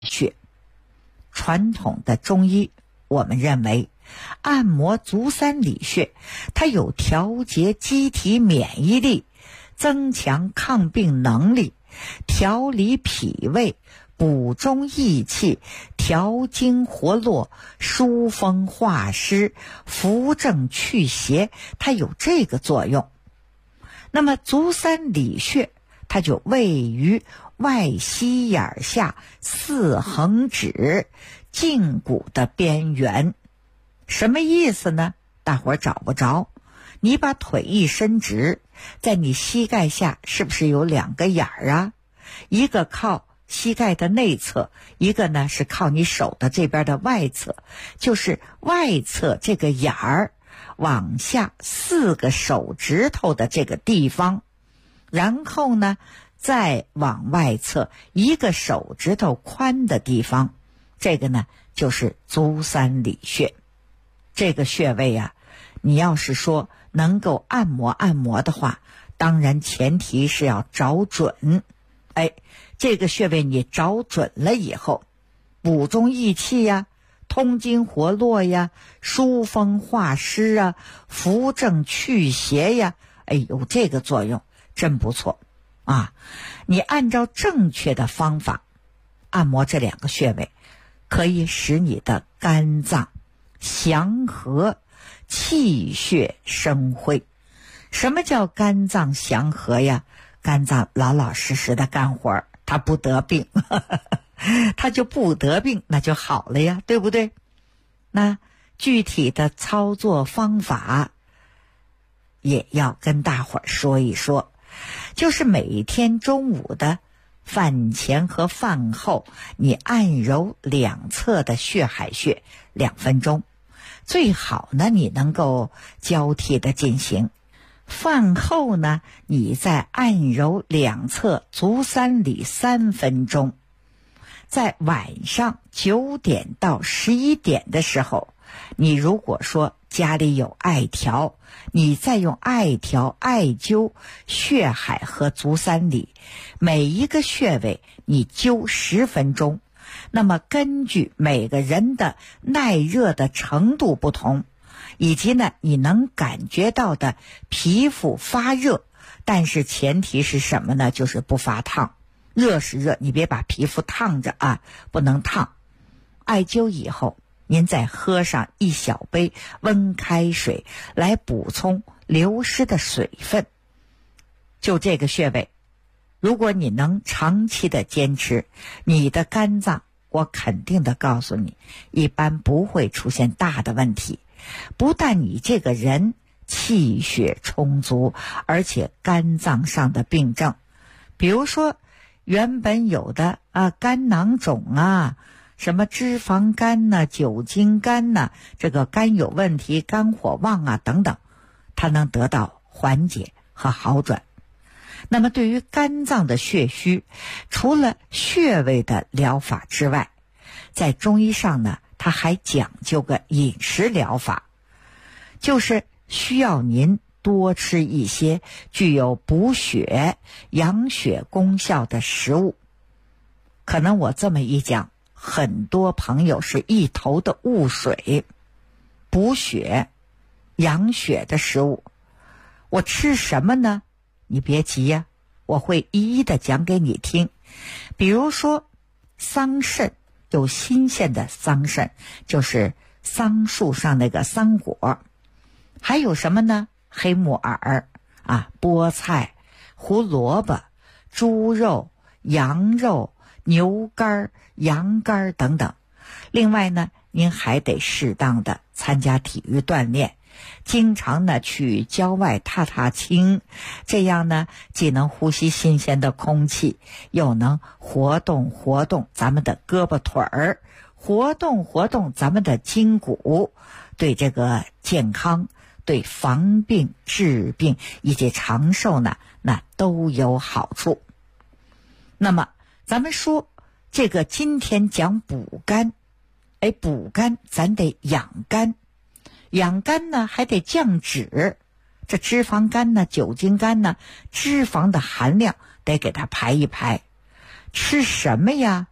穴。传统的中医我们认为，按摩足三里穴，它有调节机体免疫力、增强抗病能力、调理脾胃、补中益气、调经活络、疏风化湿、扶正祛邪，它有这个作用。那么足三里穴它就位于外膝眼下四横指胫骨的边缘。什么意思呢？大伙儿找不着。你把腿一伸直，在你膝盖下是不是有两个眼儿啊？一个靠膝盖的内侧，一个呢是靠你手的这边的外侧，就是外侧这个眼儿往下4个手指头的这个地方，然后呢再往外侧1个手指头宽的地方，这个呢就是足三里穴。这个穴位啊，你要是说能够按摩的话，当然前提是要找准。这个穴位你找准了以后，补中益气呀，通经活络呀，疏风化湿啊，扶正祛邪呀，有这个作用，真不错啊！你按照正确的方法按摩这2个穴位，可以使你的肝脏祥和，气血生辉。什么叫肝脏祥和呀？肝脏老老实实的干活，它不得病它就不得病，那就好了呀，对不对？那具体的操作方法也要跟大伙儿说一说，就是每天中午的饭前和饭后，你按揉两侧的血海穴2分钟，最好呢你能够交替的进行。饭后呢，你再按揉两侧足三里3分钟。在晚上9点到11点的时候，你如果说家里有艾条，你再用艾条艾灸血海和足三里，每一个穴位你灸10分钟。那么根据每个人的耐热的程度不同，以及呢你能感觉到的皮肤发热，但是前提是什么呢？就是不发烫。热是热，你别把皮肤烫着啊，不能烫。艾灸以后，您再喝上1小杯温开水来补充流失的水分。就这个穴位，如果你能长期的坚持，你的肝脏我肯定的告诉你，一般不会出现大的问题。不但你这个人气血充足，而且肝脏上的病症，比如说原本有的肝囊肿啊，什么脂肪肝呐、酒精肝呐，这个肝有问题、肝火旺啊等等，它能得到缓解和好转。那么对于肝脏的血虚，除了穴位的疗法之外，在中医上呢，它还讲究个饮食疗法，就是需要您多吃一些具有补血、养血功效的食物。可能我这么一讲，很多朋友是一头的雾水。补血、养血的食物，我吃什么呢？你别急呀，我会一一的讲给你听。比如说桑葚，有新鲜的桑葚，就是桑树上那个桑果。还有什么呢？黑木耳菠菜、胡萝卜、猪肉、羊肉、牛肝、羊肝等等。另外呢，您还得适当的参加体育锻炼，经常呢去郊外踏踏青，这样呢既能呼吸新鲜的空气，又能活动活动咱们的胳膊腿儿，活动活动咱们的筋骨，对这个健康、对防病治病以及长寿呢，那都有好处。那么咱们说这个今天讲补肝，补肝咱得养肝，养肝呢还得降脂，这脂肪肝呢、酒精肝呢，脂肪的含量得给它排一排。吃什么呀？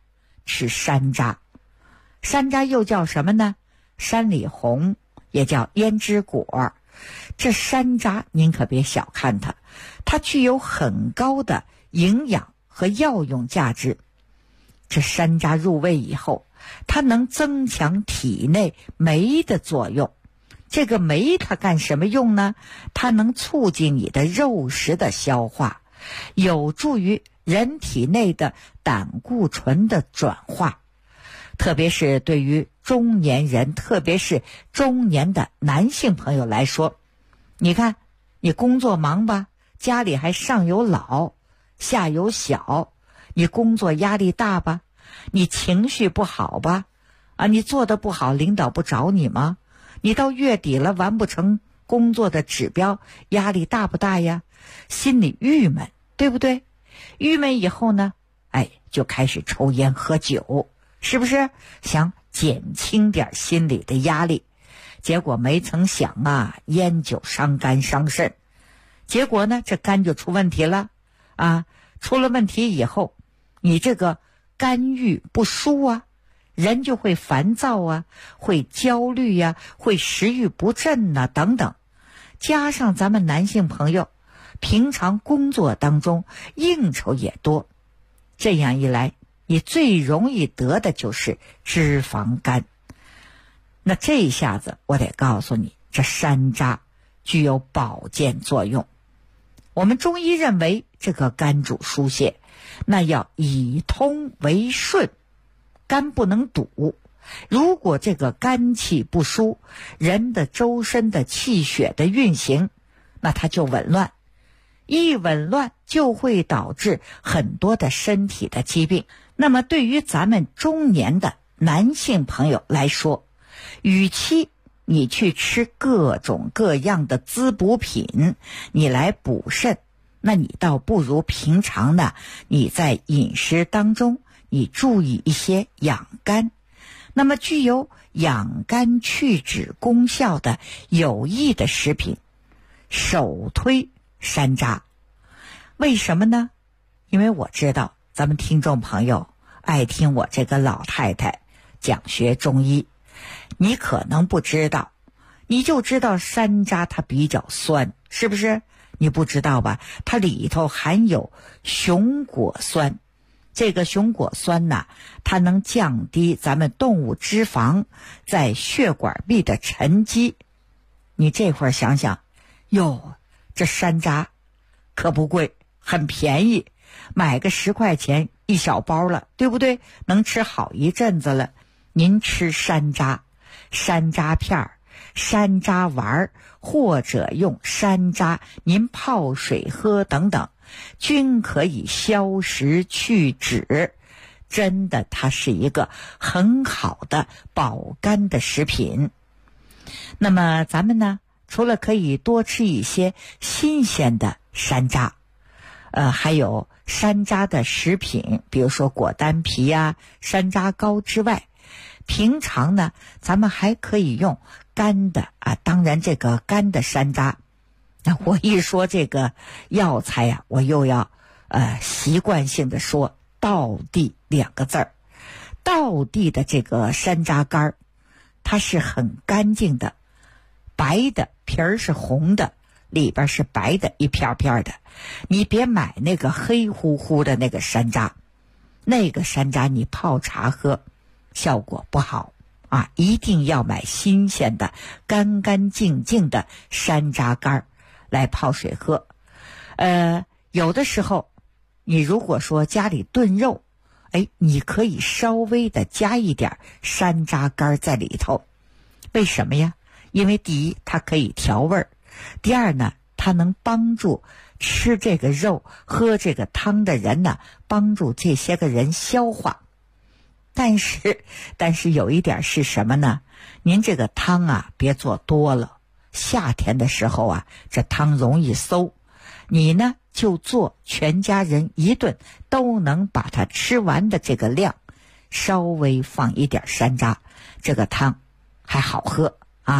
吃山楂。山楂又叫什么呢？山里红，也叫胭脂果。这山楂您可别小看它，它具有很高的营养和药用价值。这山楂入味以后，它能增强体内酶的作用。这个酶它干什么用呢？它能促进你的肉食的消化，有助于人体内的胆固醇的转化。特别是对于中年人，特别是中年的男性朋友来说，你看你工作忙吧，家里还上有老下有小，你工作压力大吧，你情绪不好吧，你做得不好领导不找你吗？你到月底了完不成工作的指标，压力大不大呀？心里郁闷，对不对？郁闷以后呢，就开始抽烟喝酒，是不是想减轻点心理的压力？结果没曾想啊，烟酒伤肝伤肾，结果呢这肝就出问题了出了问题以后，你这个肝郁不舒人就会烦躁会焦虑会食欲不振等等。加上咱们男性朋友平常工作当中应酬也多，这样一来你最容易得的就是脂肪肝。那这一下子我得告诉你，这山楂具有保健作用。我们中医认为这个肝主疏泄，那要以通为顺，肝不能堵。如果这个肝气不舒，人的周身的气血的运行，那它就紊乱，一紊乱就会导致很多的身体的疾病。那么对于咱们中年的男性朋友来说，与其你去吃各种各样的滋补品，你来补肾，那你倒不如平常呢，你在饮食当中你注意一些养肝。那么具有养肝去脂功效的有益的食品，首推山楂。为什么呢？因为我知道咱们听众朋友爱听我这个老太太讲学中医，你可能不知道，你就知道山楂它比较酸，是不是？你不知道吧？它里头含有熊果酸。这个熊果酸它能降低咱们动物脂肪在血管壁的沉积。你这会儿想想，这山楂可不贵，很便宜，买个10块钱一小包了，对不对？能吃好一阵子了。您吃山楂、山楂片、山楂丸，或者用山楂您泡水喝等等，均可以消食去脂。真的，它是一个很好的保肝的食品。那么咱们呢，除了可以多吃一些新鲜的山楂，还有山楂的食品，比如说果丹皮山楂糕之外，平常呢咱们还可以用干的当然这个干的山楂，那我一说这个药材我又要习惯性的说道地2个字儿。道地的这个山楂干它是很干净的，白的，皮儿是红的，里边是白的，一片片的。你别买那个黑乎乎的那个山楂，那个山楂你泡茶喝效果不好一定要买新鲜的干干净净的山楂干来泡水喝。有的时候你如果说家里炖肉，你可以稍微的加一点山楂干在里头。为什么呀？因为第一它可以调味儿，第二呢它能帮助吃这个肉喝这个汤的人帮助这些个人消化。但是有一点是什么呢？您这个汤别做多了，夏天的时候这汤容易馊，你呢就做全家人一顿都能把它吃完的这个量，稍微放一点山楂，这个汤还好喝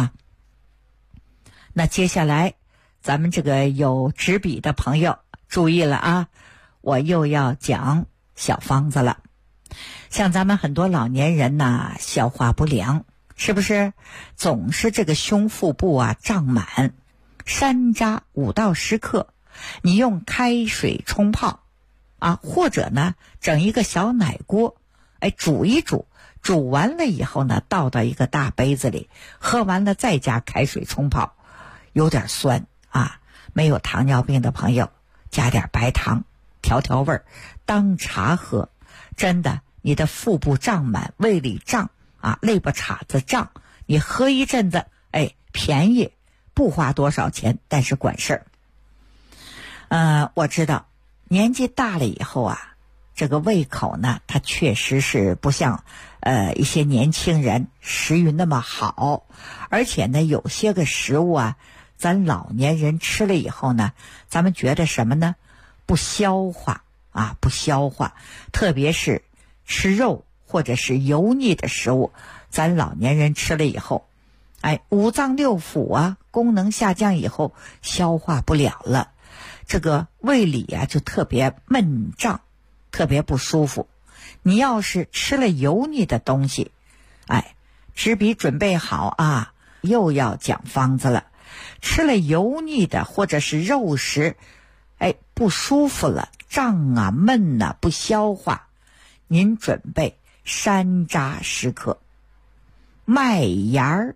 那接下来咱们这个有纸笔的朋友注意了我又要讲小方子了。 像咱们很多老年人呐，消化不良，是不是总是这个胸腹部啊胀满？山楂5到10克，你用开水冲泡啊，或者呢整一个小奶锅，煮一煮，煮完了以后呢，倒到一个大杯子里，喝完了再加开水冲泡，有点酸啊，没有糖尿病的朋友加点白糖调调味儿，当茶喝。真的，你的腹部胀满，胃里胀啊，肋巴叉子胀，你喝一阵子，便宜，不花多少钱，但是管事儿。我知道年纪大了以后啊，这个胃口呢，它确实是不像一些年轻人食欲那么好，而且呢，有些个食物啊，咱老年人吃了以后呢，咱们觉得什么呢？不消化啊，不消化，特别是吃肉或者是油腻的食物，咱老年人吃了以后，五脏六腑啊功能下降以后，消化不了了，这个胃里啊就特别闷胀，特别不舒服。你要是吃了油腻的东西，纸笔准备好啊，又要讲方子了。吃了油腻的或者是肉食，不舒服了，胀啊闷啊不消化，您准备山楂10克，麦芽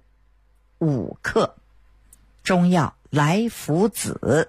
5克，中药来福子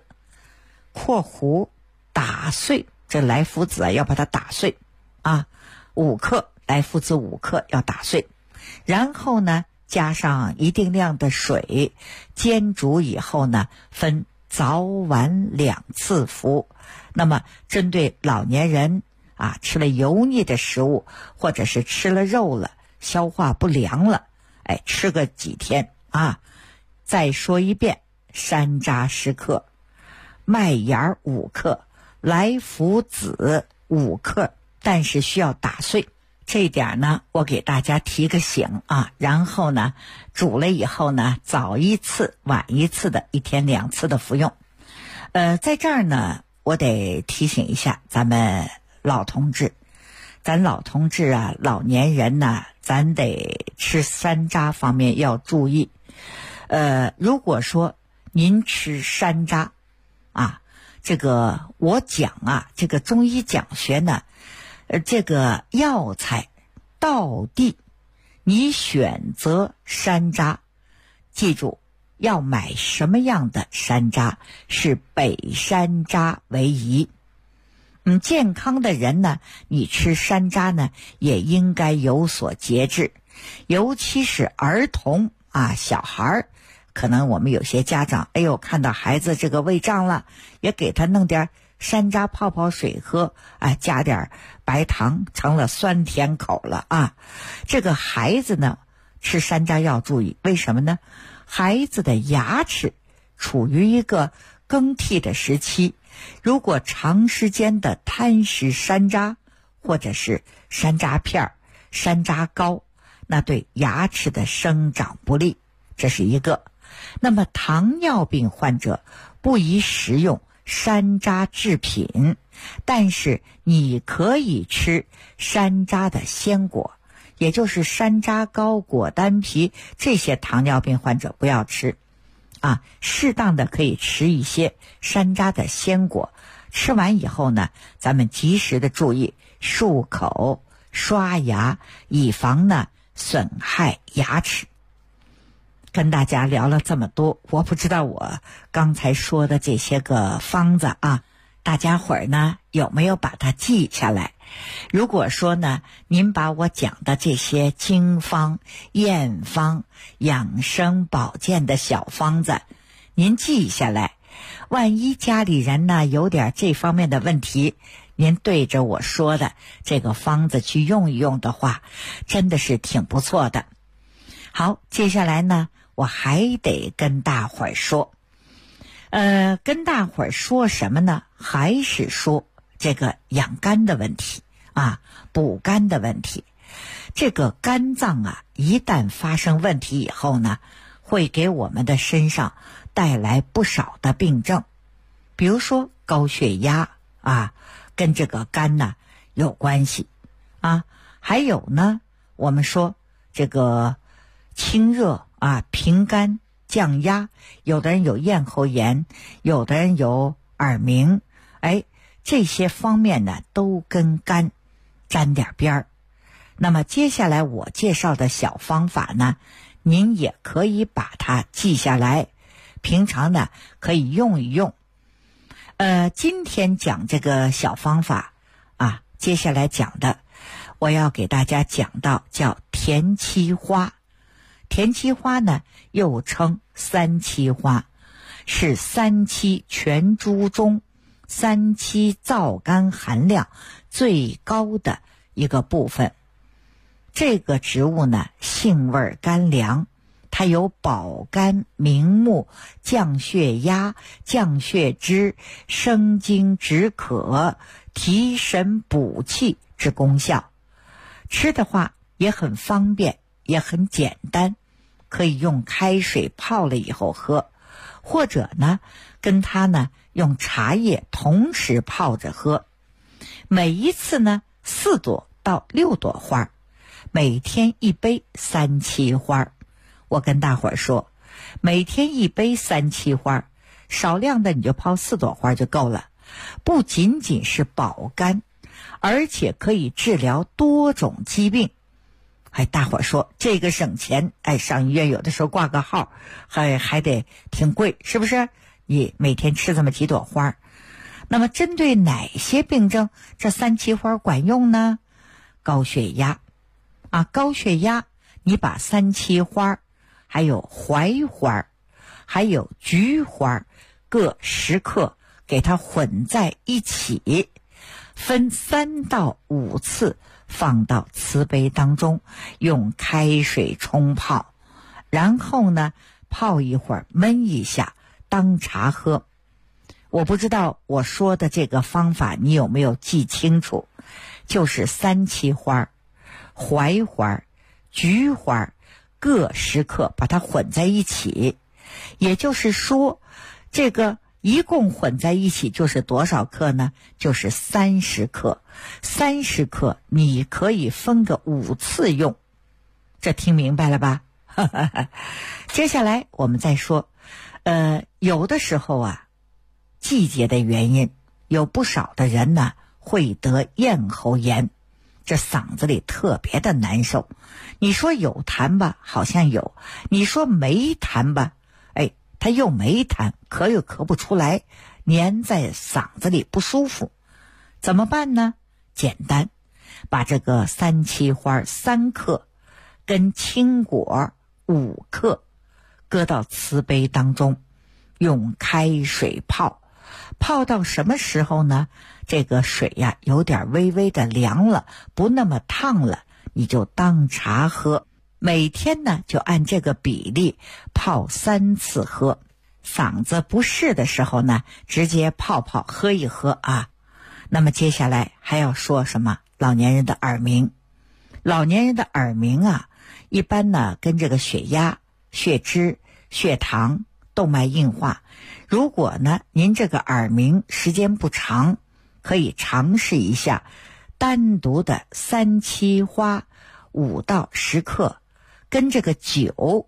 （括弧打碎），这来福子啊要把它打碎啊，5克，来福子5克要打碎，然后呢加上一定量的水，煎煮以后呢，分早晚2次服。那么针对老年人啊，吃了油腻的食物，或者是吃了肉了，消化不良了，吃个几天啊。再说一遍，山楂10克，麦芽5克，来福子5克，但是需要打碎。这一点呢，我给大家提个醒啊，然后呢，煮了以后呢，早一次晚一次的，1天2次的服用。在这儿呢，我得提醒一下咱们老同志，咱老同志啊，老年人呢，咱得吃山楂方面要注意。如果说您吃山楂啊，这个我讲啊，这个中医讲学呢，这个药材道地，你选择山楂，记住要买什么样的山楂，是北山楂为宜。健康的人呢，你吃山楂呢也应该有所节制，尤其是儿童啊，小孩，可能我们有些家长，看到孩子这个胃胀了，也给他弄点山楂泡泡水喝，加点白糖，成了酸甜口了啊。这个孩子呢，吃山楂要注意，为什么呢？孩子的牙齿处于一个更替的时期，如果长时间的贪食山楂，或者是山楂片、山楂膏，那对牙齿的生长不利，这是一个。那么糖尿病患者不宜食用山楂制品，但是你可以吃山楂的鲜果，也就是山楂膏、果丹皮，这些糖尿病患者不要吃啊，适当的可以吃一些山楂的鲜果。吃完以后呢，咱们及时的注意漱口、刷牙，以防呢损害牙齿。跟大家聊了这么多，我不知道我刚才说的这些个方子啊，大家伙儿呢有没有把它记下来？如果说呢，您把我讲的这些经方、验方、养生保健的小方子您记下来，万一家里人呢有点这方面的问题，您对着我说的这个方子去用一用的话，真的是挺不错的。好，接下来呢，我还得跟大伙儿说，跟大伙儿说什么呢？还是说这个养肝的问题啊，补肝的问题。这个肝脏啊，一旦发生问题以后呢，会给我们的身上带来不少的病症，比如说高血压啊，跟这个肝呢有关系还有呢，我们说这个清热平肝降压，有的人有咽喉炎，有的人有耳鸣，这些方面呢都跟肝沾点边儿。那么接下来我介绍的小方法呢，您也可以把它记下来，平常呢可以用一用。今天讲这个小方法接下来讲的我要给大家讲到叫田七花。田七花呢又称三七花，是三七全株中三七皂苷含量最高的一个部分。这个植物呢性味甘凉，它有保肝明目、降血压、降血脂、生津止渴、提神补气之功效。吃的话也很方便，也很简单，可以用开水泡了以后喝，或者呢跟它呢用茶叶同时泡着喝。每一次呢4朵到6朵花，每天1杯三七花。我跟大伙儿说，每天1杯三七花，少量的你就泡4朵花就够了。不仅仅是保肝，而且可以治疗多种疾病。大伙儿说这个省钱，上医院有的时候挂个号还得挺贵，是不是？你每天吃这么几朵花。那么针对哪些病症这三七花管用呢？高血压高血压你把三七花还有槐花还有菊花各10克给它混在一起，分3到5次放到瓷杯当中，用开水冲泡，然后呢泡一会儿焖一下当茶喝。我不知道我说的这个方法你有没有记清楚，就是三七花、槐花、菊花各10克把它混在一起。也就是说这个一共混在一起就是多少克呢？就是30克。30克你可以分个5次用，这听明白了吧？接下来我们再说，有的时候季节的原因，有不少的人呢会得咽喉炎，这嗓子里特别的难受。你说有痰吧，好像有；你说没痰吧，它又没痰，咳又咳不出来，粘在嗓子里不舒服。怎么办呢？简单，把这个三七花3克跟青果5克搁到瓷杯当中，用开水泡，泡到什么时候呢？这个水有点微微的凉了，不那么烫了，你就当茶喝。每天呢就按这个比例泡3次喝。嗓子不适的时候呢，直接泡泡喝一喝那么接下来还要说什么？老年人的耳鸣。老年人的耳鸣一般呢跟这个血压、血脂、血糖、动脉硬化。如果呢您这个耳鸣时间不长，可以尝试一下单独的三七花5到10克跟这个酒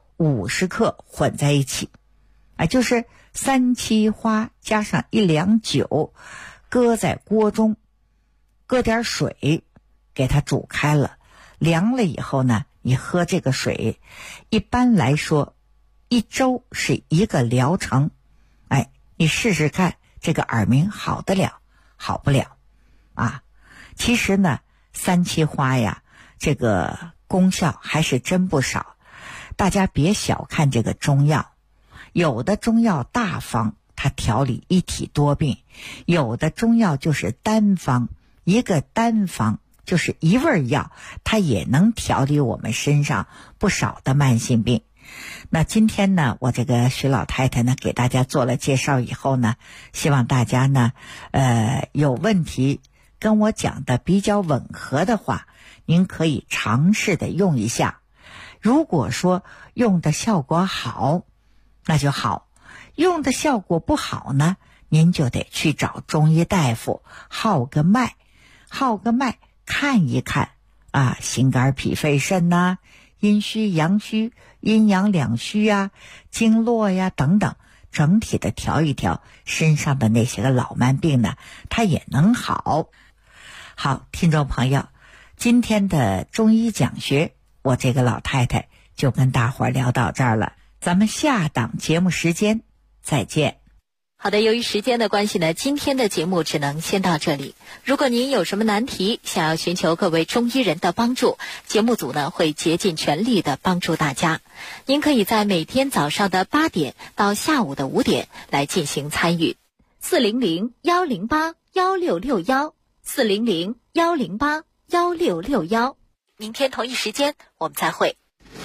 50克混在一起，就是三七花加上1两酒，搁在锅中，搁点水给它煮开了，凉了以后呢，你喝这个水。一般来说1周是1个疗程。你试试看这个耳鸣好得了好不了其实呢三七花这个功效还是真不少。大家别小看这个中药，有的中药大方，它调理一体多病；有的中药就是单方，一个单方就是一味药，它也能调理我们身上不少的慢性病。那今天呢，我这个徐老太太呢给大家做了介绍以后呢，希望大家呢有问题跟我讲的比较吻合的话，您可以尝试的用一下。如果说用的效果好，那就好；用的效果不好呢，您就得去找中医大夫号个脉， 看一看啊，心肝脾肺肾呐、阴虚阳虚、阴阳两虚啊、经络呀等等，整体的调一调身上的那些个老慢病呢，它也能好。好，听众朋友，今天的中医讲学，我这个老太太就跟大伙儿聊到这儿了，咱们下档节目时间再见。 好的，由于时间的关系呢，今天的节目只能先到这里。如果您有什么难题，想要寻求各位中医人的帮助，节目组呢会竭尽全力的帮助大家。您可以在每天早上的8点到下午的5点来进行参与。400-108-1661，400-108-1661。明天同一时间我们再会。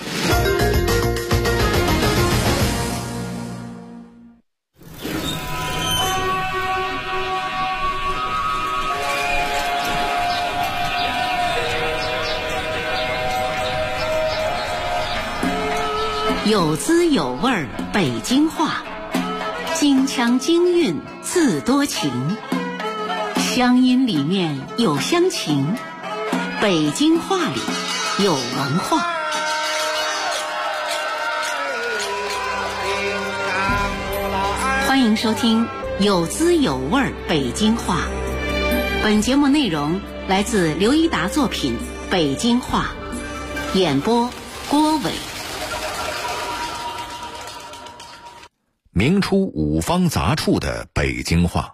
有滋有味儿北京话，京腔京韵自多情，乡音里面有乡情，北京话里有文化。欢迎收听有滋有味儿北京话。本节目内容来自刘一达作品《北京话》，演播郭伟。 明初五方杂处的北京话。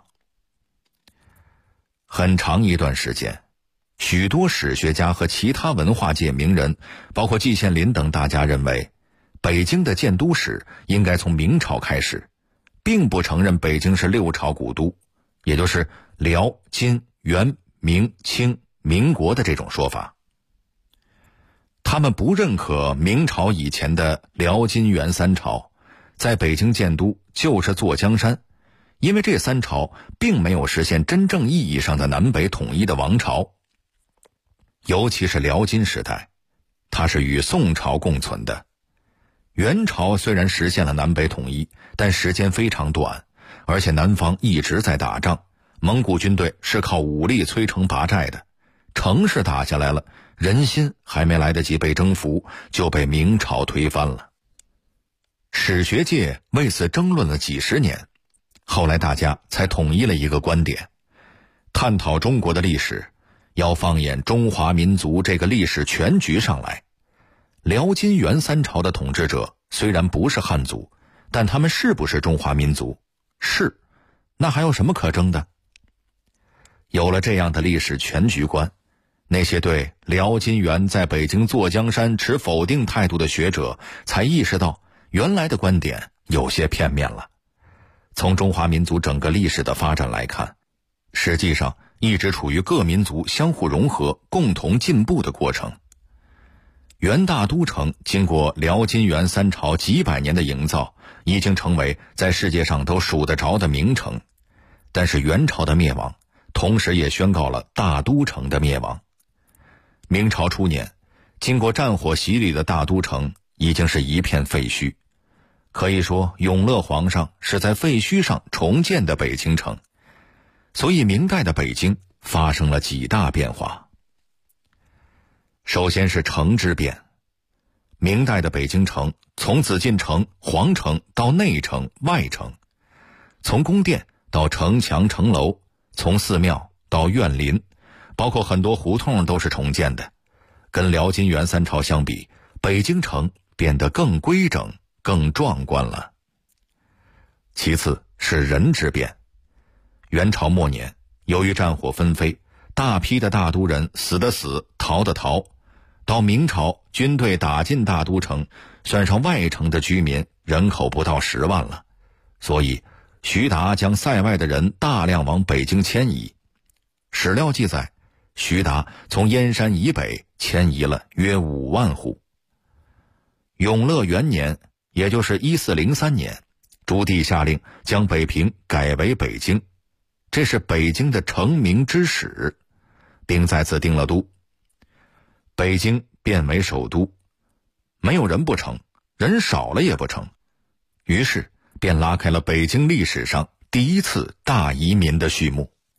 很长一段时间，许多史学家和其他文化界名人，包括季羡林等大家认为，北京的建都史应该从明朝开始，并不承认北京是6朝古都，也就是辽、金、元、明、清、民国的这种说法。他们不认可明朝以前的辽、金、元3朝，在北京建都就是坐江山，因为这3朝并没有实现真正意义上的南北统一的王朝。尤其是辽金时代，它是与宋朝共存的。元朝虽然实现了南北统一，但时间非常短，而且南方一直在打仗，蒙古军队是靠武力摧城拔寨的，城市打下来了，人心还没来得及被征服，就被明朝推翻了。史学界为此争论了几十年，后来大家才统一了一个观点：探讨中国的历史，要放眼中华民族这个历史全局上来。辽金元3朝的统治者虽然不是汉族，但他们是不是中华民族？是，那还有什么可争的？有了这样的历史全局观，那些对辽金元在北京坐江山持否定态度的学者才意识到，原来的观点有些片面了。从中华民族整个历史的发展来看，实际上一直处于各民族相互融合、共同进步的过程。元大都城经过辽金元3朝几百年的营造，已经成为在世界上都数得着的名城。但是元朝的灭亡，同时也宣告了大都城的灭亡。明朝初年，经过战火洗礼的大都城已经是一片废墟，可以说永乐皇上是在废墟上重建的北京城。所以明代的北京发生了几大变化。首先是城之变。明代的北京城从紫禁城、皇城到内城、外城，从宫殿到城墙城楼，从寺庙到院林，包括很多胡同都是重建的。跟辽金元3朝相比，北京城变得更规整、更壮观了。其次是人之变。元朝末年，由于战火纷飞，大批的大都人死的死，逃的逃。到明朝，军队打进大都城，算上外城的居民，人口不到10万了。所以徐达将塞外的人大量往北京迁移。史料记载，徐达从燕山以北迁移了约5万户。永乐元年，也就是1403年，朱棣下令将北平改为北京，这是北京的成名之始，并在此定了都。北京变为首都，没有人不成，人少了也不成，于是便拉开了北京历史上第一次大移民的序幕。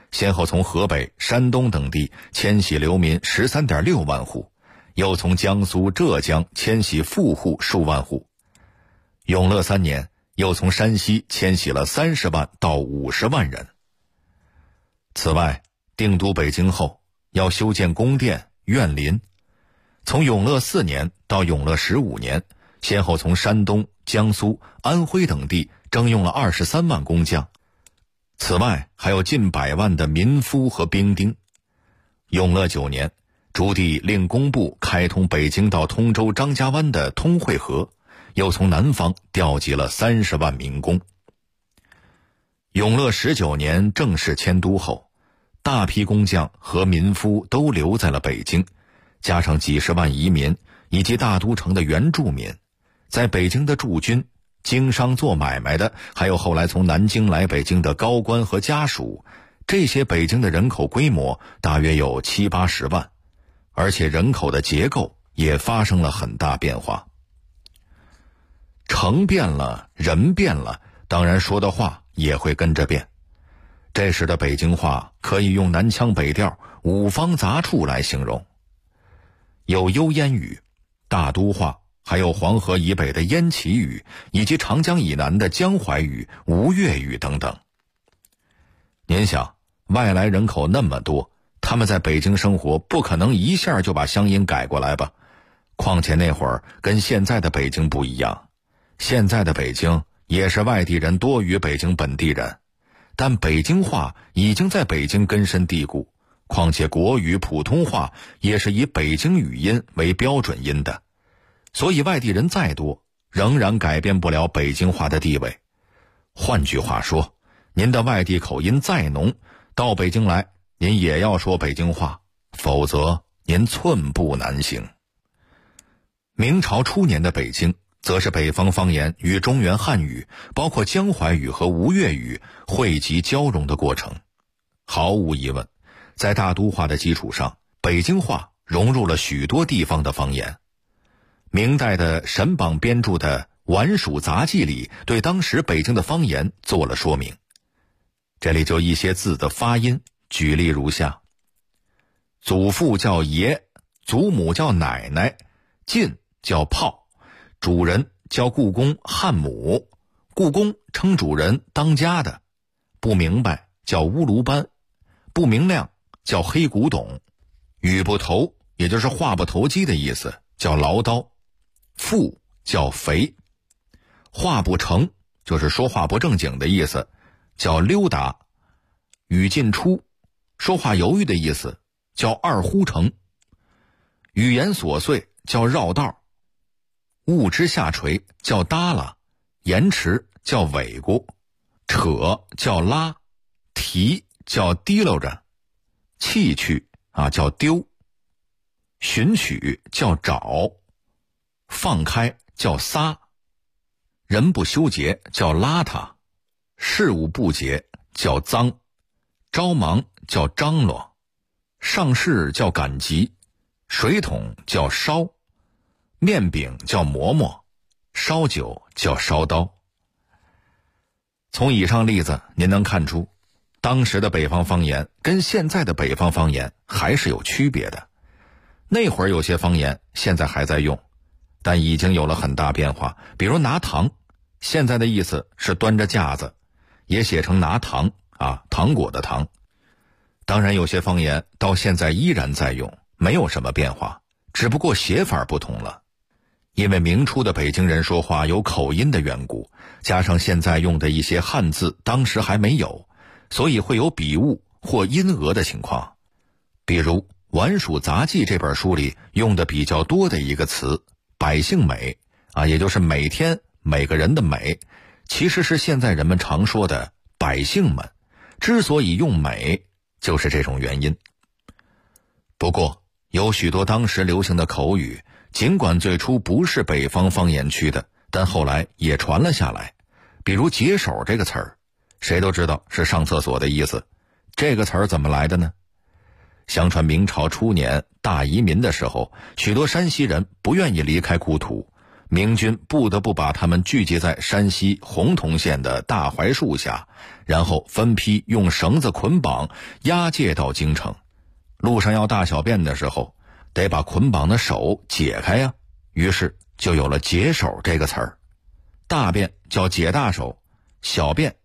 先后从河北、山东等地迁徙流民 13.6 万户，又从江苏、浙江迁徙富户数万户。永乐3年，又从山西迁徙了30万到50万人。此外，定都北京后，要修建宫殿、苑林。从永乐4年到永乐15年，先后从山东、江苏、安徽等地征用了23万工匠。此外，还有近100万的民夫和兵丁。永乐9年，朱棣令工部开通北京到通州张家湾的通惠河，又从南方调集了30万民工。永乐19年正式迁都后，大批工匠和民夫都留在了北京，加上几十万移民以及大都城的原住民，在北京的驻军、经商做买卖的，还有后来从南京来北京的高官和家属，这些北京的人口规模大约有70-80万，而且人口的结构也发生了很大变化。城变了，人变了，当然说的话也会跟着变。这时的北京话可以用南腔北调、五方杂处来形容，有幽燕语、大都话，还有黄河以北的燕齐语，以及长江以南的江淮语、吴越语等等。您想，外来人口那么多，他们在北京生活，不可能一下就把乡音改过来吧？况且那会儿跟现在的北京不一样，现在的北京也是外地人多于北京本地人，但北京话已经在北京根深蒂固，况且国语、普通话也是以北京语音为标准音的，所以外地人再多，仍然改变不了北京话的地位。换句话说，您的外地口音再浓，到北京来，您也要说北京话，否则您寸步难行。明朝初年的北京，则是北方方言与中原汉语，包括江淮语和吴越语汇集交融的过程。毫无疑问，在大都话的基础上，北京话融入了许多地方的方言。明代的沈榜编著的《晚蜀杂记》里，对当时北京的方言做了说明。这里就一些字的发音，举例如下：祖父叫爷，祖母叫奶奶，进叫炮，主人叫故宫汉母，故宫称主人当家的，不明白叫乌卢班，不明亮叫黑古董，语不投也就是话不投机的意思，叫唠叨，富叫肥，话不成就是说话不正经的意思，叫溜达，语进出说话犹豫的意思，叫二呼成，语言琐碎叫绕道，物之下垂叫耷拉，延迟叫尾咕，扯叫拉，提叫提溜着，弃去叫丢，寻取叫找，放开叫撒，人不修洁叫邋遢，事物不洁叫脏，着忙叫张罗，上事叫赶集，水桶叫烧，面饼叫馍馍，烧酒叫烧刀。从以上例子您能看出，当时的北方方言跟现在的北方方言还是有区别的。那会儿有些方言现在还在用，但已经有了很大变化。比如拿糖，现在的意思是端着架子，也写成拿糖糖果的糖。当然有些方言到现在依然在用，没有什么变化，只不过写法不同了。因为明初的北京人说话有口音的缘故，加上现在用的一些汉字当时还没有，所以会有笔误或音讹的情况。比如《晚蜀杂记》这本书里用的比较多的一个词百姓美也就是每天每个人的美，其实是现在人们常说的百姓们，之所以用美就是这种原因。不过有许多当时流行的口语，尽管最初不是北方方言区的，但后来也传了下来。比如解手这个词儿，谁都知道是上厕所的意思，这个词儿怎么来的呢？相传明朝初年大移民的时候，许多山西人不愿意离开故土， 明军不得不把他们聚集在山西洪洞县的大槐树下，然后分批用绳子捆绑押解到京城。路上要大小便的时候，得把捆绑的手解开呀，于是就有了解手这个词儿。大便叫解大手，小便